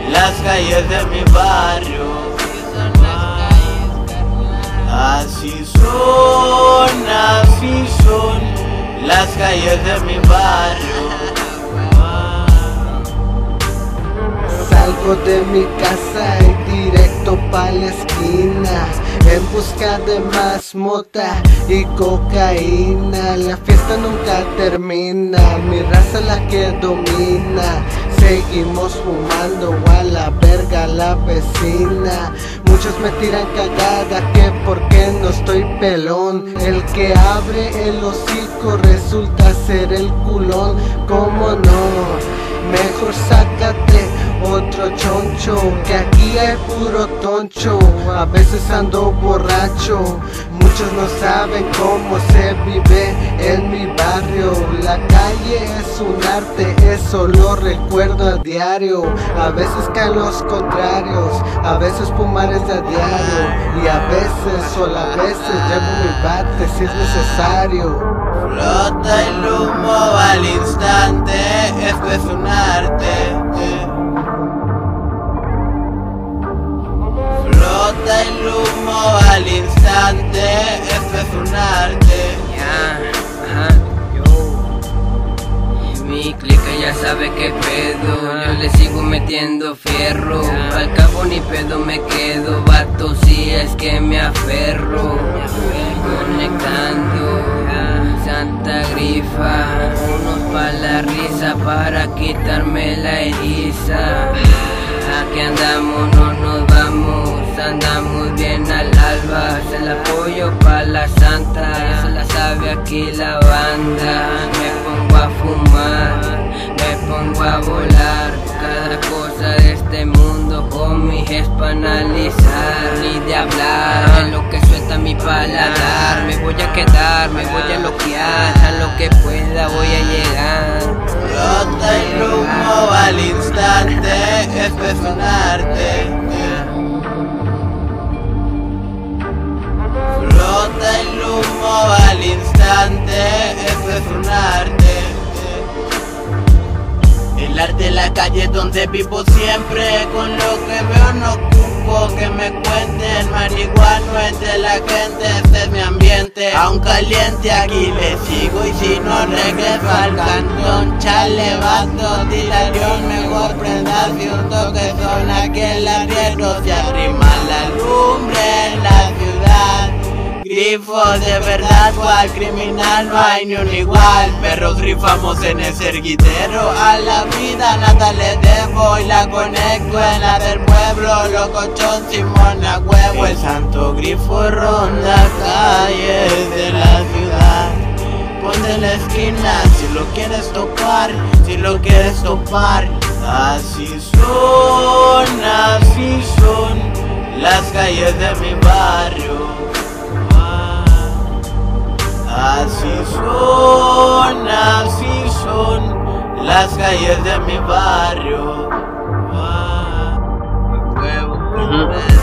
las calles de mi barrio. Así son las calles de mi barrio. Salgo de mi casa y directo pa' la esquina en busca de más mota y cocaína. La fiesta nunca termina, mi raza la que domina. Seguimos fumando, a la verga la vecina. Muchos me tiran cagada que porque no estoy pelón. El que abre el hocico resulta ser el culón. ¿Cómo no? Mejor sácate otro choncho, que aquí hay puro toncho. A veces ando borracho, muchos no saben cómo se vive en mi barrio. La calle es un arte, eso lo recuerdo a diario. A veces caen los contrarios, a veces fumar es a diario. Y a veces, solo a veces, llevo mi bate si es necesario. Flota el humo al instante, esto es un arte. Flota el humo al instante, esto es un arte. Mi clica ya sabe qué pedo, yo le sigo metiendo fierro. Al cabo ni pedo me quedo, vato, si es que me aferro. Conectando Santa Grifa, unos pa' la risa para quitarme la eriza. Aquí andamos, no nos vamos, andamos bien al alba. Se la apoyo pa' la santa, se la sabe aquí la banda. Me pongo a fumar, me pongo a volar. Cada cosa de este mundo, homie, es pa' analizar. Ni de hablar, es lo que suelta mi paladar. Me voy a quedar, me voy a loquear, a lo que pueda voy a llegar. Flota el humo al instante, esto es un arte. Flota el humo al instante, esto es un arte. El arte de la calle donde vivo siempre, con lo que veo no ocupo que me cuenten. Marihuano entre la gente, este es mi ambiente. Aún caliente aquí le sigo y si no regreso al cantón. Chale vato, dilarión, mejor prendas y un toque son aquel arriero. Se arrima la lumbre en la ciudad. Grifo de verdad, cual criminal no hay ni un igual. Perros rifamos en el cerguitero, a la vida nada le debo y la conecto en la del pueblo. Locochón Simón a huevo, el santo grifo ronda calles de la ciudad. Ponte en la esquina si lo quieres topar, si lo quieres topar. Así son las calles de mi barrio. Así son las calles de mi barrio.